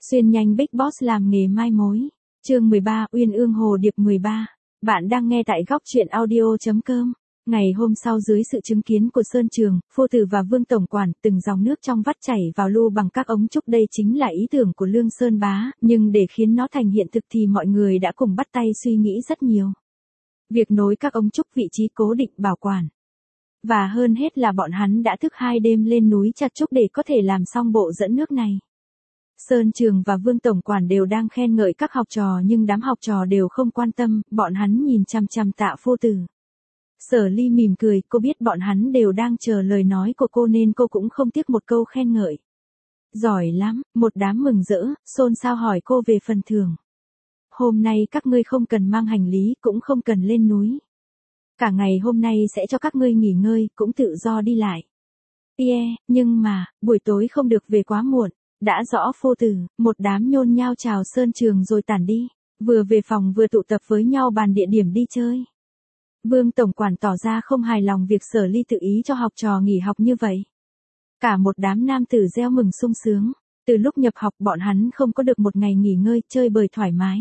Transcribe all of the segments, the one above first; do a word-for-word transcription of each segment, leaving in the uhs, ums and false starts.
Xuyên nhanh Big Boss làm nghề mai mối. Chương mười ba, Uyên ương hồ điệp mười ba. Bạn đang nghe tại góc truyện audio chấm com. Ngày hôm sau dưới sự chứng kiến của Sơn Trường, Phô Tử và Vương Tổng Quản, từng dòng nước trong vắt chảy vào lu bằng các ống trúc, đây chính là ý tưởng của Lương Sơn Bá, nhưng để khiến nó thành hiện thực thì mọi người đã cùng bắt tay suy nghĩ rất nhiều. Việc nối các ống trúc vị trí cố định bảo quản. Và hơn hết là bọn hắn đã thức hai đêm lên núi chặt trúc để có thể làm xong bộ dẫn nước này. Sơn Trường và Vương Tổng Quản đều đang khen ngợi các học trò nhưng đám học trò đều không quan tâm, bọn hắn nhìn chằm chằm Tạ Phô Tử. Sở Ly mỉm cười, cô biết bọn hắn đều đang chờ lời nói của cô nên cô cũng không tiếc một câu khen ngợi. Giỏi lắm, một đám mừng rỡ, xôn xao hỏi cô về phần thưởng. Hôm nay các ngươi không cần mang hành lý, cũng không cần lên núi. Cả ngày hôm nay sẽ cho các ngươi nghỉ ngơi, cũng tự do đi lại. Yeah, nhưng mà, buổi tối không được về quá muộn. Đã rõ Phô Tử, một đám nhôn nhao chào Sơn Trường rồi tản đi. Vừa về phòng vừa tụ tập với nhau bàn địa điểm đi chơi. Vương Tổng Quản tỏ ra không hài lòng việc Sở Ly tự ý cho học trò nghỉ học như vậy. Cả một đám nam tử reo mừng sung sướng. Từ lúc nhập học bọn hắn không có được một ngày nghỉ ngơi chơi bời thoải mái.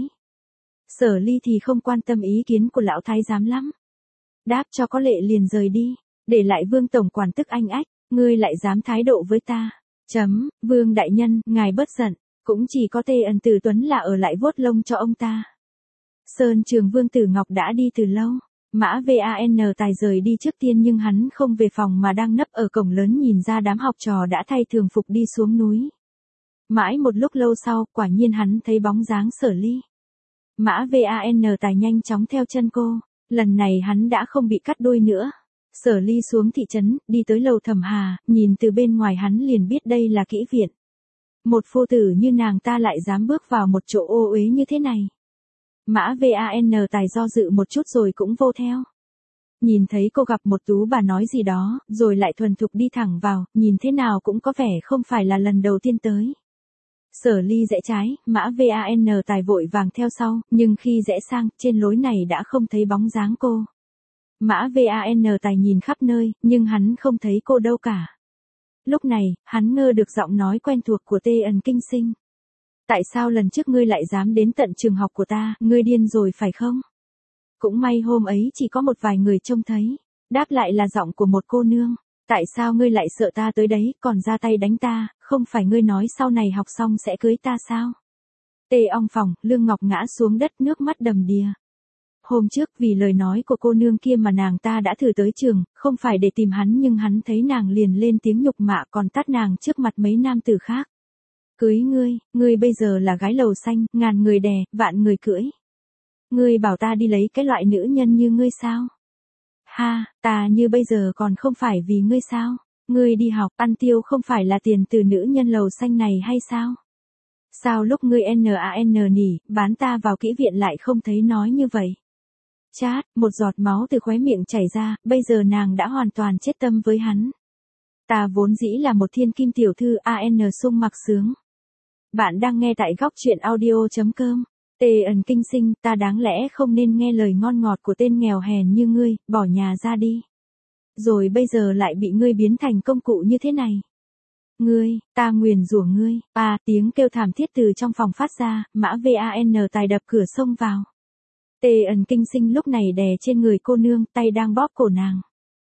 Sở Ly thì không quan tâm ý kiến của lão thái giám lắm. Đáp cho có lệ liền rời đi. Để lại Vương Tổng Quản tức anh ách. Ngươi lại dám thái độ với ta. Chấm, Vương đại nhân, ngài bớt giận, cũng chỉ có Tê Ân Tử Tuấn là ở lại vuốt lông cho ông ta. Sơn Trường Vương Tử Ngọc đã đi từ lâu, Mã Van Tài rời đi trước tiên nhưng hắn không về phòng mà đang nấp ở cổng lớn nhìn ra đám học trò đã thay thường phục đi xuống núi. Mãi một lúc lâu sau, quả nhiên hắn thấy bóng dáng Sở Ly. Mã Van Tài nhanh chóng theo chân cô, lần này hắn đã không bị cắt đuôi nữa. Sở Ly xuống thị trấn, đi tới lầu Thẩm Hà, nhìn từ bên ngoài hắn liền biết đây là kỹ viện. Một phu tử như nàng ta lại dám bước vào một chỗ ô uế như thế này. Mã Van Tài do dự một chút rồi cũng vô theo. Nhìn thấy cô gặp một tú bà nói gì đó, rồi lại thuần thục đi thẳng vào, nhìn thế nào cũng có vẻ không phải là lần đầu tiên tới. Sở Ly rẽ trái, Mã Van Tài vội vàng theo sau, nhưng khi rẽ sang, trên lối này đã không thấy bóng dáng cô. Mã Van Tài nhìn khắp nơi, nhưng hắn không thấy cô đâu cả. Lúc này, hắn ngơ được giọng nói quen thuộc của Tê Ẩn Kinh Sinh. Tại sao lần trước ngươi lại dám đến tận trường học của ta, ngươi điên rồi phải không? Cũng may hôm ấy chỉ có một vài người trông thấy. Đáp lại là giọng của một cô nương. Tại sao ngươi lại sợ ta tới đấy, còn ra tay đánh ta, không phải ngươi nói sau này học xong sẽ cưới ta sao? Tê ong phòng, Lương Ngọc ngã xuống đất nước mắt đầm đìa. Hôm trước vì lời nói của cô nương kia mà nàng ta đã thử tới trường, không phải để tìm hắn nhưng hắn thấy nàng liền lên tiếng nhục mạ còn tát nàng trước mặt mấy nam tử khác. Cưới ngươi, ngươi bây giờ là gái lầu xanh, ngàn người đè, vạn người cưỡi. Ngươi bảo ta đi lấy cái loại nữ nhân như ngươi sao? Ha, ta như bây giờ còn không phải vì ngươi sao? Ngươi đi học, ăn tiêu không phải là tiền từ nữ nhân lầu xanh này hay sao? Sao lúc ngươi nan nỉ, bán ta vào kỹ viện lại không thấy nói như vậy? Chát, một giọt máu từ khóe miệng chảy ra, bây giờ nàng đã hoàn toàn chết tâm với hắn. Ta vốn dĩ là một thiên kim tiểu thư an sung mặc sướng. Bạn đang nghe tại góc truyện audio chấm com. Tê Ẩn Kinh Sinh, ta đáng lẽ không nên nghe lời ngon ngọt của tên nghèo hèn như ngươi, bỏ nhà ra đi. Rồi bây giờ lại bị ngươi biến thành công cụ như thế này. Ngươi, ta nguyền rủa ngươi, à, tiếng kêu thảm thiết từ trong phòng phát ra, Mã Van Tài đập cửa xông vào. Tê Ẩn Kinh Sinh lúc này đè trên người cô nương, tay đang bóp cổ nàng.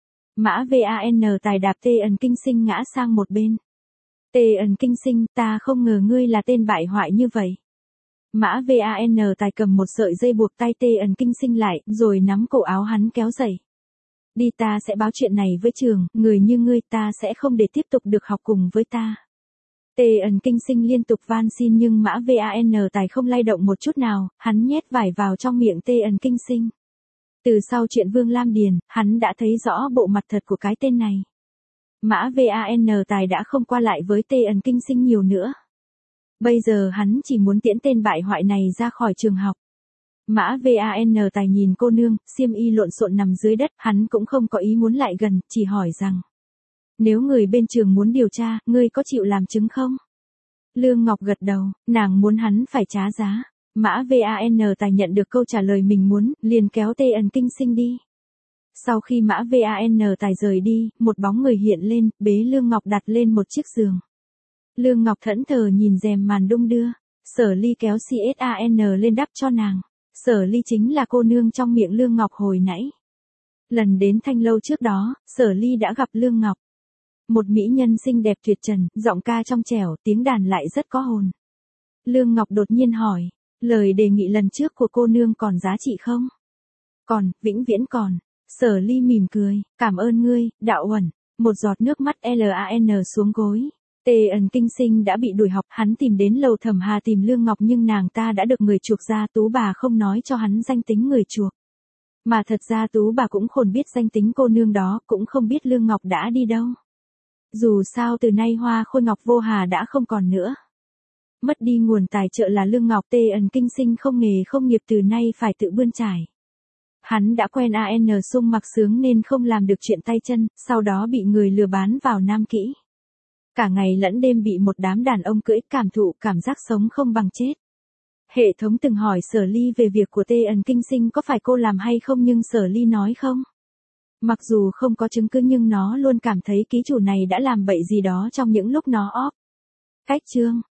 Mã Van Tài đạp Tê Ẩn Kinh Sinh ngã sang một bên. Tê Ẩn Kinh Sinh, ta không ngờ ngươi là tên bại hoại như vậy. Mã Van Tài cầm một sợi dây buộc tay Tê Ẩn Kinh Sinh lại, rồi nắm cổ áo hắn kéo dậy. Đi, ta sẽ báo chuyện này với trường, người như ngươi ta sẽ không để tiếp tục được học cùng với ta. Tê Ẩn Kinh Sinh liên tục van xin nhưng Mã Van Tài không lay động một chút nào, hắn nhét vải vào trong miệng Tê Ẩn Kinh Sinh. Từ sau chuyện Vương Lam Điền, hắn đã thấy rõ bộ mặt thật của cái tên này. Mã Van Tài đã không qua lại với Tê Ẩn Kinh Sinh nhiều nữa. Bây giờ hắn chỉ muốn tiễn tên bại hoại này ra khỏi trường học. Mã Van Tài nhìn cô nương, xiêm y lộn xộn nằm dưới đất, hắn cũng không có ý muốn lại gần, chỉ hỏi rằng. Nếu người bên trường muốn điều tra, ngươi có chịu làm chứng không? Lương Ngọc gật đầu, nàng muốn hắn phải trả giá. Mã Van Tài nhận được câu trả lời mình muốn, liền kéo Tê Ẩn Kinh Sinh đi. Sau khi Mã Van Tài rời đi, một bóng người hiện lên, bế Lương Ngọc đặt lên một chiếc giường. Lương Ngọc thẫn thờ nhìn rèm màn đung đưa. Sở Ly kéo CSAN lên đắp cho nàng. Sở Ly chính là cô nương trong miệng Lương Ngọc hồi nãy. Lần đến Thanh Lâu trước đó, Sở Ly đã gặp Lương Ngọc. Một mỹ nhân xinh đẹp tuyệt trần, giọng ca trong trẻo, tiếng đàn lại rất có hồn. Lương Ngọc đột nhiên hỏi, lời đề nghị lần trước của cô nương còn giá trị không? Còn, vĩnh viễn còn. Sở Ly mỉm cười, cảm ơn ngươi, Đạo Uẩn. Một giọt nước mắt lan xuống gối. Tê Ẩn Kinh Sinh đã bị đuổi học, hắn tìm đến lầu Thẩm Hà tìm Lương Ngọc nhưng nàng ta đã được người chuộc ra, Tú bà không nói cho hắn danh tính người chuộc. Mà thật ra Tú bà cũng khôn biết danh tính cô nương đó, cũng không biết Lương Ngọc đã đi đâu. Dù sao từ nay Hoa Khôi Ngọc Vô Hà đã không còn nữa. Mất đi nguồn tài trợ là Lương Ngọc, Tê Ẩn Kinh Sinh không nghề không nghiệp từ nay phải tự bươn trải. Hắn đã quen An Sung mặc sướng nên không làm được chuyện tay chân, sau đó bị người lừa bán vào Nam Kỹ. Cả ngày lẫn đêm bị một đám đàn ông cưỡi, cảm thụ cảm giác sống không bằng chết. Hệ thống từng hỏi Sở Ly về việc của Tê Ẩn Kinh Sinh có phải cô làm hay không nhưng Sở Ly nói không. Mặc dù không có chứng cứ nhưng nó luôn cảm thấy ký chủ này đã làm bậy gì đó trong những lúc nó off. Cách chương